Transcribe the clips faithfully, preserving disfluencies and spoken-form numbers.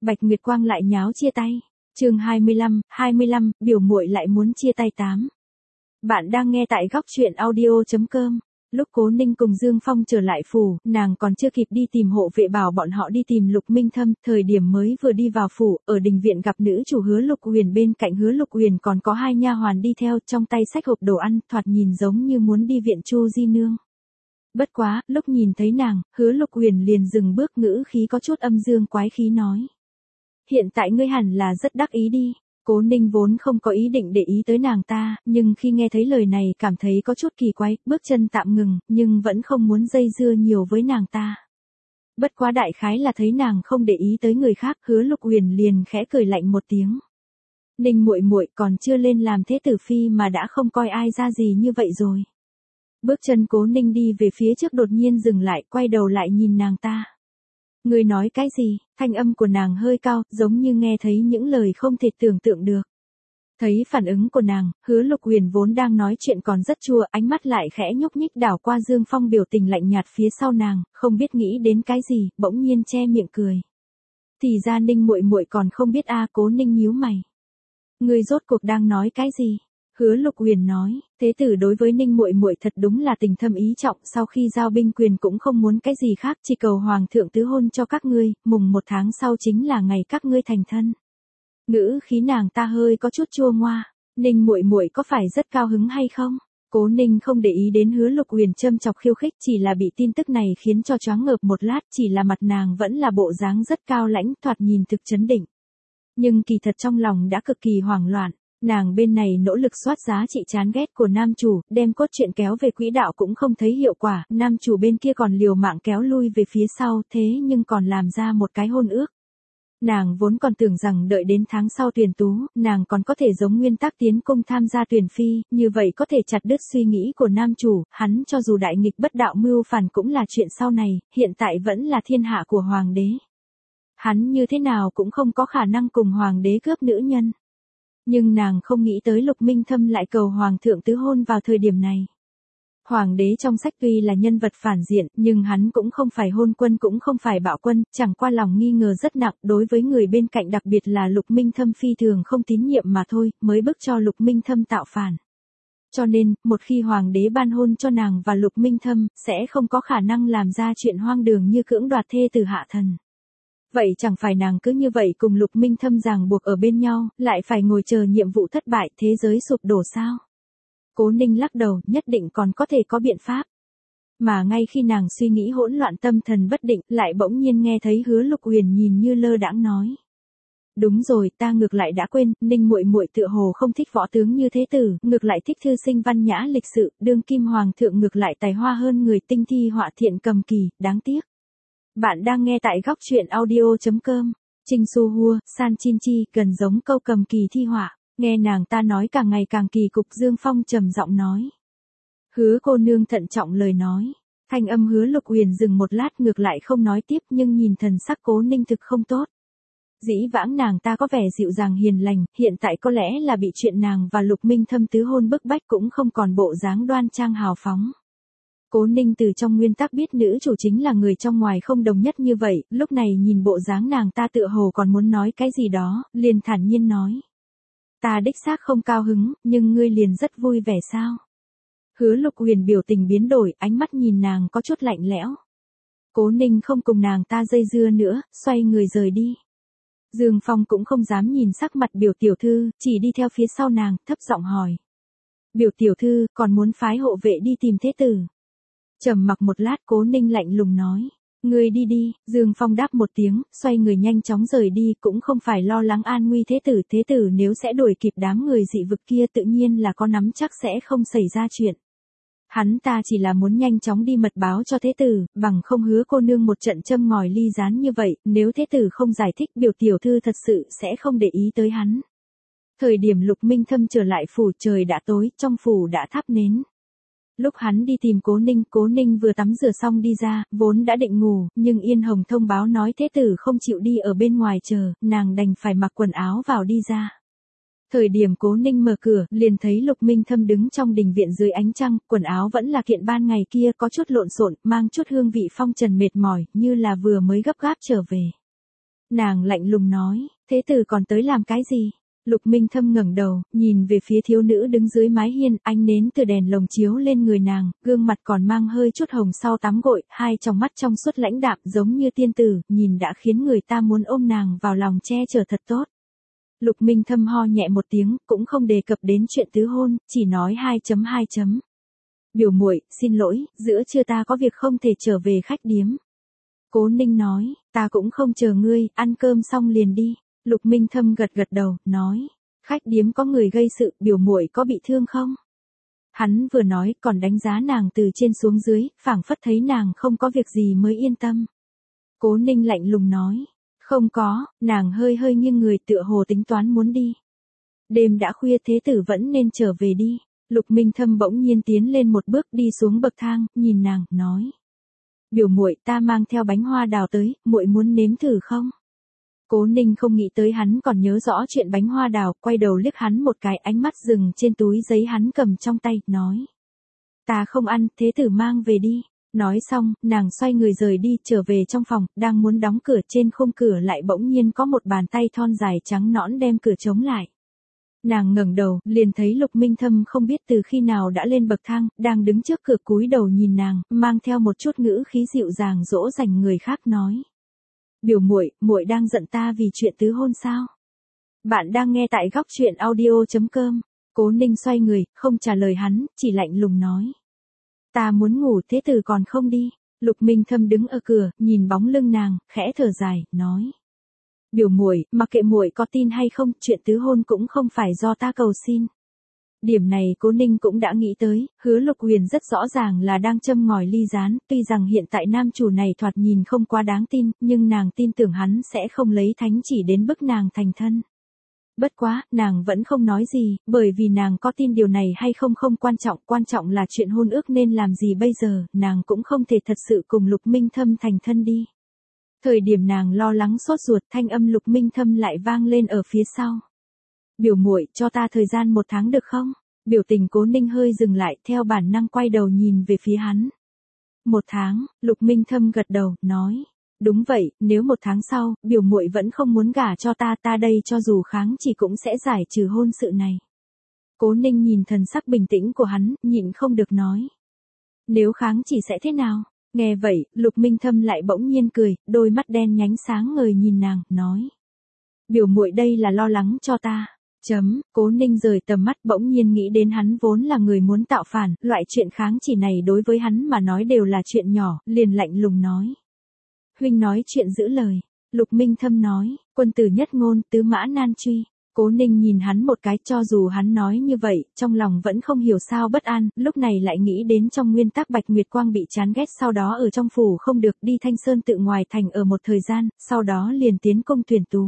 Bạch Nguyệt Quang lại nháo chia tay. Chương hai mươi lăm, hai mươi lăm, biểu muội lại muốn chia tay tám. Bạn đang nghe tại góc truyện audio chấm com. Lúc Cố Ninh cùng Dương Phong trở lại phủ, nàng còn chưa kịp đi tìm hộ vệ bảo bọn họ đi tìm Lục Minh Thâm, thời điểm mới vừa đi vào phủ, ở đình viện gặp nữ chủ Hứa Lục Huyền, bên cạnh Hứa Lục Huyền còn có hai nha hoàn đi theo, trong tay xách hộp đồ ăn, thoạt nhìn giống như muốn đi viện Chu Di Nương. Bất quá, lúc nhìn thấy nàng, Hứa Lục Huyền liền dừng bước, ngữ khí có chút âm dương quái khí nói: "Hiện tại ngươi hẳn là rất đắc ý đi." Cố Ninh vốn không có ý định để ý tới nàng ta, nhưng khi nghe thấy lời này cảm thấy có chút kỳ quái, bước chân tạm ngừng, nhưng vẫn không muốn dây dưa nhiều với nàng ta. Bất quá đại khái là thấy nàng không để ý tới người khác, Hứa Lục Huyền liền khẽ cười lạnh một tiếng. "Ninh muội muội còn chưa lên làm thế tử phi mà đã không coi ai ra gì như vậy rồi." Bước chân Cố Ninh đi về phía trước đột nhiên dừng lại, quay đầu lại nhìn nàng ta. "Ngươi nói cái gì?" Thanh âm của nàng hơi cao, giống như nghe thấy những lời không thể tưởng tượng được. Thấy phản ứng của nàng, Hứa Lục Huyền vốn đang nói chuyện còn rất chua, ánh mắt lại khẽ nhúc nhích đảo qua Dương Phong biểu tình lạnh nhạt phía sau nàng, không biết nghĩ đến cái gì, bỗng nhiên che miệng cười. "Thì ra Ninh muội muội còn không biết a." Cố Ninh nhíu mày. "Ngươi rốt cuộc đang nói cái gì?" Hứa Lục Huyền nói, "Thế tử đối với Ninh muội muội thật đúng là tình thâm ý trọng, sau khi giao binh quyền cũng không muốn cái gì khác, chỉ cầu hoàng thượng tứ hôn cho các ngươi, mùng một tháng sau chính là ngày các ngươi thành thân." Ngữ khí nàng ta hơi có chút chua ngoa. "Ninh muội muội có phải rất cao hứng hay không?" Cố Ninh không để ý đến Hứa Lục Huyền châm chọc khiêu khích, chỉ là bị tin tức này khiến cho choáng ngợp một lát, chỉ là mặt nàng vẫn là bộ dáng rất cao lãnh, thoạt nhìn thực chấn định. Nhưng kỳ thật trong lòng đã cực kỳ hoảng loạn. Nàng bên này nỗ lực soát giá trị chán ghét của nam chủ, đem cốt truyện kéo về quỹ đạo cũng không thấy hiệu quả, nam chủ bên kia còn liều mạng kéo lui về phía sau, thế nhưng còn làm ra một cái hôn ước. Nàng vốn còn tưởng rằng đợi đến tháng sau tuyển tú, nàng còn có thể giống nguyên tắc tiến cung tham gia tuyển phi, như vậy có thể chặt đứt suy nghĩ của nam chủ, hắn cho dù đại nghịch bất đạo mưu phản cũng là chuyện sau này, hiện tại vẫn là thiên hạ của hoàng đế. Hắn như thế nào cũng không có khả năng cùng hoàng đế cướp nữ nhân. Nhưng nàng không nghĩ tới Lục Minh Thâm lại cầu hoàng thượng tứ hôn vào thời điểm này. Hoàng đế trong sách tuy là nhân vật phản diện, nhưng hắn cũng không phải hôn quân cũng không phải bạo quân, chẳng qua lòng nghi ngờ rất nặng đối với người bên cạnh, đặc biệt là Lục Minh Thâm phi thường không tín nhiệm mà thôi, mới bức cho Lục Minh Thâm tạo phản. Cho nên, một khi hoàng đế ban hôn cho nàng và Lục Minh Thâm, sẽ không có khả năng làm ra chuyện hoang đường như cưỡng đoạt thê từ hạ thần. Vậy chẳng phải nàng cứ như vậy cùng Lục Minh Thâm ràng buộc ở bên nhau, lại phải ngồi chờ nhiệm vụ thất bại, thế giới sụp đổ sao? Cố Ninh lắc đầu, nhất định còn có thể có biện pháp. Mà ngay khi nàng suy nghĩ hỗn loạn tâm thần bất định, lại bỗng nhiên nghe thấy Hứa Lục Huyền nhìn như lơ đãng nói: "Đúng rồi, ta ngược lại đã quên, Ninh muội muội tựa hồ không thích võ tướng như thế tử, ngược lại thích thư sinh văn nhã lịch sự, đương kim hoàng thượng ngược lại tài hoa hơn người, tinh thi họa thiện cầm kỳ, đáng tiếc." Bạn đang nghe tại góc truyện audio chấm com. Trinh Xu Hua, San Chin Chi, gần giống câu cầm kỳ thi họa. Nghe nàng ta nói càng ngày càng kỳ cục, Dương Phong trầm giọng nói: "Hứa cô nương thận trọng lời nói." Thanh âm Hứa Lục Huyền dừng một lát, ngược lại không nói tiếp, nhưng nhìn thần sắc Cố Ninh thực không tốt. Dĩ vãng nàng ta có vẻ dịu dàng hiền lành, hiện tại có lẽ là bị chuyện nàng và Lục Minh Thâm tứ hôn bức bách, cũng không còn bộ dáng đoan trang hào phóng. Cố Ninh từ trong nguyên tắc biết nữ chủ chính là người trong ngoài không đồng nhất như vậy, lúc này nhìn bộ dáng nàng ta tựa hồ còn muốn nói cái gì đó, liền thản nhiên nói: "Ta đích xác không cao hứng, nhưng ngươi liền rất vui vẻ sao?" Hứa Lục Huyền biểu tình biến đổi, ánh mắt nhìn nàng có chút lạnh lẽo. Cố Ninh không cùng nàng ta dây dưa nữa, xoay người rời đi. Dương Phong cũng không dám nhìn sắc mặt biểu tiểu thư, chỉ đi theo phía sau nàng, thấp giọng hỏi: "Biểu tiểu thư, còn muốn phái hộ vệ đi tìm thế tử?" Trầm mặc một lát, Cố Ninh lạnh lùng nói: "Ngươi đi đi." Dương Phong đáp một tiếng, xoay người nhanh chóng rời đi, cũng không phải lo lắng an nguy thế tử, thế tử nếu sẽ đuổi kịp đám người dị vực kia tự nhiên là có nắm chắc sẽ không xảy ra chuyện. Hắn ta chỉ là muốn nhanh chóng đi mật báo cho thế tử, bằng không Hứa cô nương một trận châm ngòi ly gián như vậy, nếu thế tử không giải thích, biểu tiểu thư thật sự sẽ không để ý tới hắn. Thời điểm Lục Minh Thâm trở lại phủ, trời đã tối, trong phủ đã thắp nến. Lúc hắn đi tìm Cố Ninh, Cố Ninh vừa tắm rửa xong đi ra, vốn đã định ngủ, nhưng Yên Hồng thông báo nói thế tử không chịu đi ở bên ngoài chờ, nàng đành phải mặc quần áo vào đi ra. Thời điểm Cố Ninh mở cửa, liền thấy Lục Minh Thâm đứng trong đình viện dưới ánh trăng, quần áo vẫn là kiện ban ngày kia, có chút lộn xộn, mang chút hương vị phong trần mệt mỏi, như là vừa mới gấp gáp trở về. Nàng lạnh lùng nói, thế tử còn tới làm cái gì? Lục Minh Thâm ngẩng đầu, nhìn về phía thiếu nữ đứng dưới mái hiên, ánh nến từ đèn lồng chiếu lên người nàng, gương mặt còn mang hơi chút hồng sau tắm gội, hai tròng mắt trong suốt lãnh đạm giống như tiên tử, nhìn đã khiến người ta muốn ôm nàng vào lòng che chở thật tốt. Lục Minh Thâm ho nhẹ một tiếng, cũng không đề cập đến chuyện tứ hôn, chỉ nói hai chấm hai chấm. Biểu muội, xin lỗi, giữa trưa ta có việc không thể trở về khách điếm. Cố Ninh nói, ta cũng không chờ ngươi, ăn cơm xong liền đi. Lục Minh Thâm gật gật đầu, nói, khách điếm có người gây sự, biểu muội có bị thương không? Hắn vừa nói còn đánh giá nàng từ trên xuống dưới, phảng phất thấy nàng không có việc gì mới yên tâm. Cố Ninh lạnh lùng nói, không có, nàng hơi hơi nghiêng người tựa hồ tính toán muốn đi. Đêm đã khuya thế tử vẫn nên trở về đi. Lục Minh Thâm bỗng nhiên tiến lên một bước đi xuống bậc thang, nhìn nàng, nói. Biểu muội, ta mang theo bánh hoa đào tới, muội muốn nếm thử không? Cố Ninh không nghĩ tới hắn còn nhớ rõ chuyện bánh hoa đào, quay đầu liếc hắn một cái, ánh mắt dừng trên túi giấy hắn cầm trong tay, nói. Ta không ăn, thế tử mang về đi. Nói xong, nàng xoay người rời đi, trở về trong phòng, đang muốn đóng cửa, trên khung cửa lại bỗng nhiên có một bàn tay thon dài trắng nõn đem cửa chống lại. Nàng ngẩng đầu, liền thấy Lục Minh Thâm không biết từ khi nào đã lên bậc thang, đang đứng trước cửa cúi đầu nhìn nàng, mang theo một chút ngữ khí dịu dàng dỗ dành người khác nói. Biểu muội, muội đang giận ta vì chuyện tứ hôn sao? Bạn đang nghe tại góc truyện audio chấm com. Cố Ninh xoay người, không trả lời hắn, chỉ lạnh lùng nói. Ta muốn ngủ, thế tử còn không đi. Lục Minh Thâm đứng ở cửa, nhìn bóng lưng nàng, khẽ thở dài, nói. Biểu muội, mặc kệ muội có tin hay không, chuyện tứ hôn cũng không phải do ta cầu xin. Điểm này Cố Ninh cũng đã nghĩ tới, Hứa Lục Huyền rất rõ ràng là đang châm ngòi ly gián, tuy rằng hiện tại nam chủ này thoạt nhìn không quá đáng tin, nhưng nàng tin tưởng hắn sẽ không lấy thánh chỉ đến bức nàng thành thân. Bất quá, nàng vẫn không nói gì, bởi vì nàng có tin điều này hay không không quan trọng, quan trọng là chuyện hôn ước nên làm gì bây giờ, nàng cũng không thể thật sự cùng Lục Minh Thâm thành thân đi. Thời điểm nàng lo lắng sốt ruột, thanh âm Lục Minh Thâm lại vang lên ở phía sau. Biểu muội, cho ta thời gian một tháng được không? Biểu tình Cố Ninh hơi dừng lại, theo bản năng quay đầu nhìn về phía hắn. Một tháng, Lục Minh Thâm gật đầu, nói. Đúng vậy, nếu một tháng sau, biểu muội vẫn không muốn gả cho ta, ta đây cho dù kháng chỉ cũng sẽ giải trừ hôn sự này. Cố Ninh nhìn thần sắc bình tĩnh của hắn, nhịn không được nói. Nếu kháng chỉ sẽ thế nào? Nghe vậy, Lục Minh Thâm lại bỗng nhiên cười, đôi mắt đen nhánh sáng ngời nhìn nàng, nói. Biểu muội đây là lo lắng cho ta. Chấm, Cố Ninh rời tầm mắt bỗng nhiên nghĩ đến hắn vốn là người muốn tạo phản, loại chuyện kháng chỉ này đối với hắn mà nói đều là chuyện nhỏ, liền lạnh lùng nói. Huynh nói chuyện giữ lời. Lục Minh Thâm nói, quân tử nhất ngôn, tứ mã nan truy. Cố Ninh nhìn hắn một cái, cho dù hắn nói như vậy, trong lòng vẫn không hiểu sao bất an, lúc này lại nghĩ đến trong nguyên tắc Bạch Nguyệt Quang bị chán ghét, sau đó ở trong phủ không được, đi Thanh Sơn tự ngoài thành ở một thời gian, sau đó liền tiến công tuyển tú.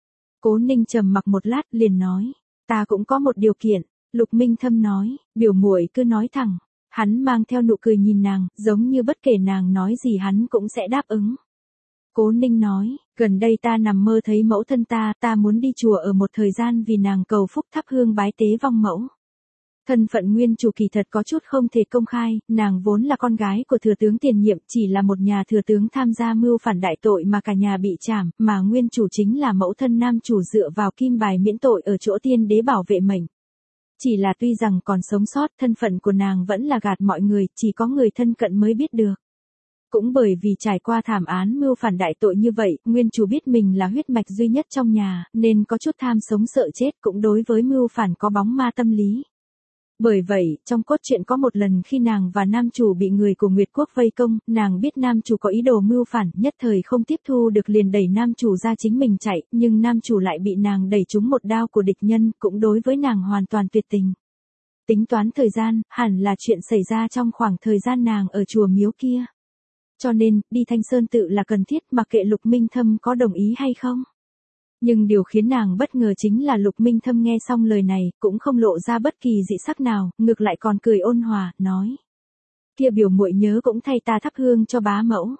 Cố Ninh trầm mặc một lát, liền nói, ta cũng có một điều kiện. Lục Minh Thâm nói, biểu muội cứ nói thẳng. Hắn mang theo nụ cười nhìn nàng, giống như bất kể nàng nói gì hắn cũng sẽ đáp ứng. Cố Ninh nói, gần đây ta nằm mơ thấy mẫu thân ta, ta muốn đi chùa ở một thời gian vì nàng cầu phúc thắp hương bái tế vong mẫu. Thân phận nguyên chủ kỳ thật có chút không thể công khai, nàng vốn là con gái của thừa tướng tiền nhiệm, chỉ là một nhà thừa tướng tham gia mưu phản đại tội mà cả nhà bị trảm, mà nguyên chủ chính là mẫu thân nam chủ dựa vào kim bài miễn tội ở chỗ tiên đế bảo vệ mệnh. Chỉ là tuy rằng còn sống sót, thân phận của nàng vẫn là gạt mọi người, chỉ có người thân cận mới biết được. Cũng bởi vì trải qua thảm án mưu phản đại tội như vậy, nguyên chủ biết mình là huyết mạch duy nhất trong nhà, nên có chút tham sống sợ chết, cũng đối với mưu phản có bóng ma tâm lý. Bởi vậy, trong cốt truyện có một lần khi nàng và nam chủ bị người của Nguyệt Quốc vây công, nàng biết nam chủ có ý đồ mưu phản, nhất thời không tiếp thu được liền đẩy nam chủ ra chính mình chạy, nhưng nam chủ lại bị nàng đẩy trúng một đao của địch nhân, cũng đối với nàng hoàn toàn tuyệt tình. Tính toán thời gian, hẳn là chuyện xảy ra trong khoảng thời gian nàng ở chùa miếu kia. Cho nên, đi Thanh Sơn tự là cần thiết, mặc kệ Lục Minh Thâm có đồng ý hay không. Nhưng điều khiến nàng bất ngờ chính là Lục Minh Thâm nghe xong lời này, cũng không lộ ra bất kỳ dị sắc nào, ngược lại còn cười ôn hòa, nói. Kia biểu muội nhớ cũng thay ta thắp hương cho bá mẫu.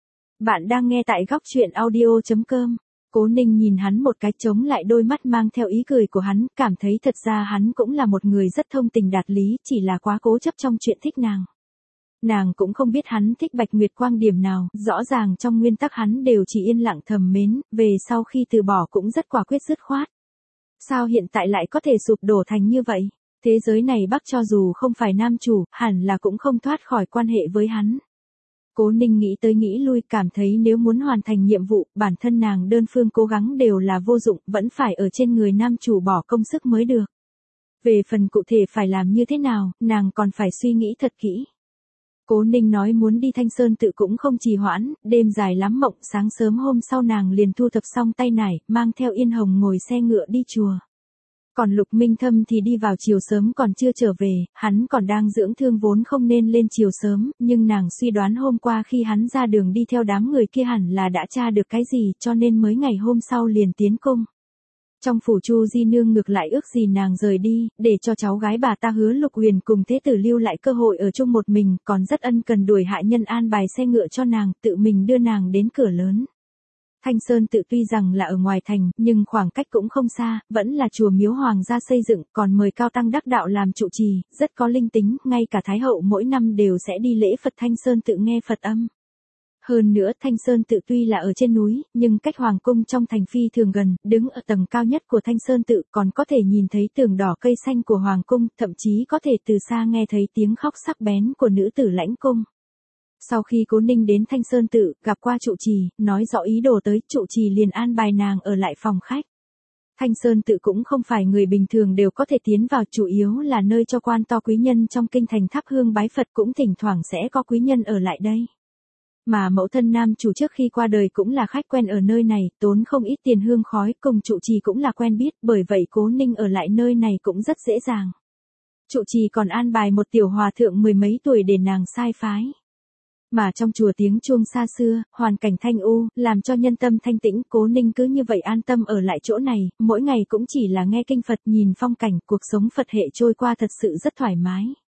Bạn đang nghe tại góc truyện audio chấm com. Cố Ninh nhìn hắn một cái, chống lại đôi mắt mang theo ý cười của hắn, cảm thấy thật ra hắn cũng là một người rất thông tình đạt lý, chỉ là quá cố chấp trong chuyện thích nàng. Nàng cũng không biết hắn thích Bạch Nguyệt Quang điểm nào, rõ ràng trong nguyên tắc hắn đều chỉ yên lặng thầm mến, về sau khi từ bỏ cũng rất quả quyết dứt khoát. Sao hiện tại lại có thể sụp đổ thành như vậy? Thế giới này Bắc cho dù không phải nam chủ, hẳn là cũng không thoát khỏi quan hệ với hắn. Cố Ninh nghĩ tới nghĩ lui, cảm thấy nếu muốn hoàn thành nhiệm vụ, bản thân nàng đơn phương cố gắng đều là vô dụng, vẫn phải ở trên người nam chủ bỏ công sức mới được. Về phần cụ thể phải làm như thế nào, nàng còn phải suy nghĩ thật kỹ. Cố Ninh nói muốn đi Thanh Sơn Tự cũng không trì hoãn, đêm dài lắm mộng, sáng sớm hôm sau nàng liền thu thập xong tay nải, mang theo Yên Hồng ngồi xe ngựa đi chùa. Còn Lục Minh Thâm thì đi vào chiều sớm còn chưa trở về, hắn còn đang dưỡng thương vốn không nên lên chiều sớm, nhưng nàng suy đoán hôm qua khi hắn ra đường đi theo đám người kia hẳn là đã tra được cái gì cho nên mới ngày hôm sau liền tiến cung. Trong phủ Chu Di Nương ngược lại ước gì nàng rời đi, để cho cháu gái bà ta Hứa Lục Huyền cùng Thế Tử lưu lại cơ hội ở chung một mình, còn rất ân cần đuổi hạ nhân an bài xe ngựa cho nàng, tự mình đưa nàng đến cửa lớn. Thanh Sơn Tự tuy rằng là ở ngoài thành, nhưng khoảng cách cũng không xa, vẫn là chùa miếu hoàng gia xây dựng, còn mời cao tăng đắc đạo làm trụ trì, rất có linh tính, ngay cả Thái hậu mỗi năm đều sẽ đi lễ Phật Thanh Sơn Tự nghe Phật âm. Hơn nữa Thanh Sơn Tự tuy là ở trên núi, nhưng cách hoàng cung trong thành phi thường gần, đứng ở tầng cao nhất của Thanh Sơn Tự còn có thể nhìn thấy tường đỏ cây xanh của hoàng cung, thậm chí có thể từ xa nghe thấy tiếng khóc sắc bén của nữ tử lãnh cung. Sau khi Cố Ninh đến Thanh Sơn Tự, gặp qua trụ trì, nói rõ ý đồ tới, trụ trì liền an bài nàng ở lại phòng khách. Thanh Sơn Tự cũng không phải người bình thường đều có thể tiến vào, chủ yếu là nơi cho quan to quý nhân trong kinh thành thắp hương bái Phật, cũng thỉnh thoảng sẽ có quý nhân ở lại đây. Mà mẫu thân nam chủ trước khi qua đời cũng là khách quen ở nơi này, tốn không ít tiền hương khói, cùng trụ trì cũng là quen biết, bởi vậy Cố Ninh ở lại nơi này cũng rất dễ dàng. Trụ trì còn an bài một tiểu hòa thượng mười mấy tuổi để nàng sai phái. Mà trong chùa tiếng chuông xa xưa, hoàn cảnh thanh u, làm cho nhân tâm thanh tĩnh, Cố Ninh cứ như vậy an tâm ở lại chỗ này, mỗi ngày cũng chỉ là nghe kinh Phật, nhìn phong cảnh, cuộc sống Phật hệ trôi qua thật sự rất thoải mái.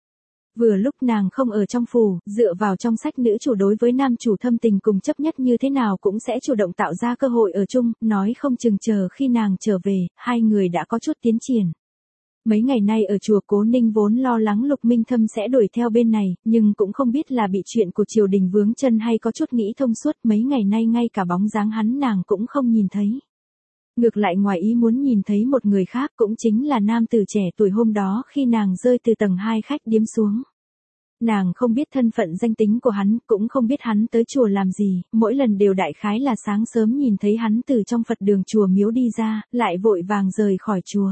Vừa lúc nàng không ở trong phủ, dựa vào trong sách nữ chủ đối với nam chủ thâm tình cùng chấp nhất như thế nào cũng sẽ chủ động tạo ra cơ hội ở chung, nói không chừng chờ khi nàng trở về, hai người đã có chút tiến triển. Mấy ngày nay ở chùa, Cố Ninh vốn lo lắng Lục Minh Thâm sẽ đuổi theo bên này, nhưng cũng không biết là bị chuyện của triều đình vướng chân hay có chút nghĩ thông suốt, mấy ngày nay ngay cả bóng dáng hắn nàng cũng không nhìn thấy. Ngược lại ngoài ý muốn nhìn thấy một người khác, cũng chính là nam tử trẻ tuổi hôm đó khi nàng rơi từ tầng hai khách điếm xuống. Nàng không biết thân phận danh tính của hắn, cũng không biết hắn tới chùa làm gì, mỗi lần đều đại khái là sáng sớm nhìn thấy hắn từ trong Phật đường chùa miếu đi ra, lại vội vàng rời khỏi chùa.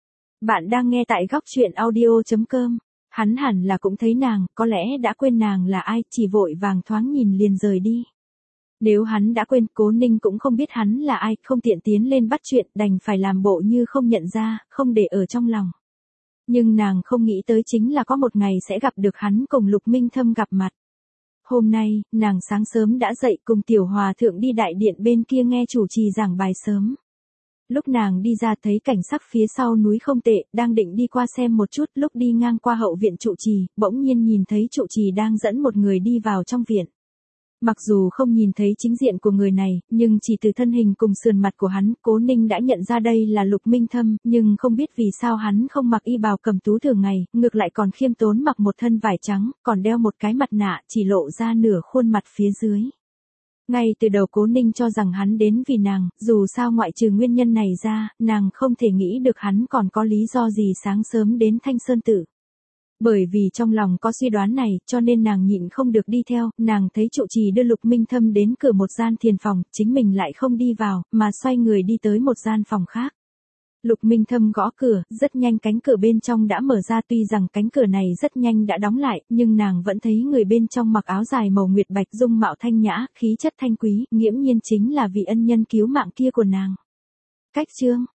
Bạn đang nghe tại góc truyện audio chấm com. Hắn hẳn là cũng thấy nàng, có lẽ đã quên nàng là ai, chỉ vội vàng thoáng nhìn liền rời đi. Nếu hắn đã quên, Cố Ninh cũng không biết hắn là ai, không tiện tiến lên bắt chuyện, đành phải làm bộ như không nhận ra, không để ở trong lòng. Nhưng nàng không nghĩ tới chính là có một ngày sẽ gặp được hắn cùng Lục Minh Thâm gặp mặt. Hôm nay, nàng sáng sớm đã dậy cùng tiểu hòa thượng đi đại điện bên kia nghe chủ trì giảng bài sớm. Lúc nàng đi ra thấy cảnh sắc phía sau núi không tệ, đang định đi qua xem một chút, lúc đi ngang qua hậu viện trụ trì, bỗng nhiên nhìn thấy trụ trì đang dẫn một người đi vào trong viện. Mặc dù không nhìn thấy chính diện của người này, nhưng chỉ từ thân hình cùng sườn mặt của hắn, Cố Ninh đã nhận ra đây là Lục Minh Thâm, nhưng không biết vì sao hắn không mặc y bào cầm tú thường ngày, ngược lại còn khiêm tốn mặc một thân vải trắng, còn đeo một cái mặt nạ, chỉ lộ ra nửa khuôn mặt phía dưới. Ngay từ đầu Cố Ninh cho rằng hắn đến vì nàng, dù sao ngoại trừ nguyên nhân này ra, nàng không thể nghĩ được hắn còn có lý do gì sáng sớm đến Thanh Sơn Tự. Bởi vì trong lòng có suy đoán này, cho nên nàng nhịn không được đi theo, nàng thấy trụ trì đưa Lục Minh Thâm đến cửa một gian thiền phòng, chính mình lại không đi vào, mà xoay người đi tới một gian phòng khác. Lục Minh Thâm gõ cửa, rất nhanh cánh cửa bên trong đã mở ra, tuy rằng cánh cửa này rất nhanh đã đóng lại, nhưng nàng vẫn thấy người bên trong mặc áo dài màu nguyệt bạch, dung mạo thanh nhã, khí chất thanh quý, nghiễm nhiên chính là vị ân nhân cứu mạng kia của nàng. Cách chương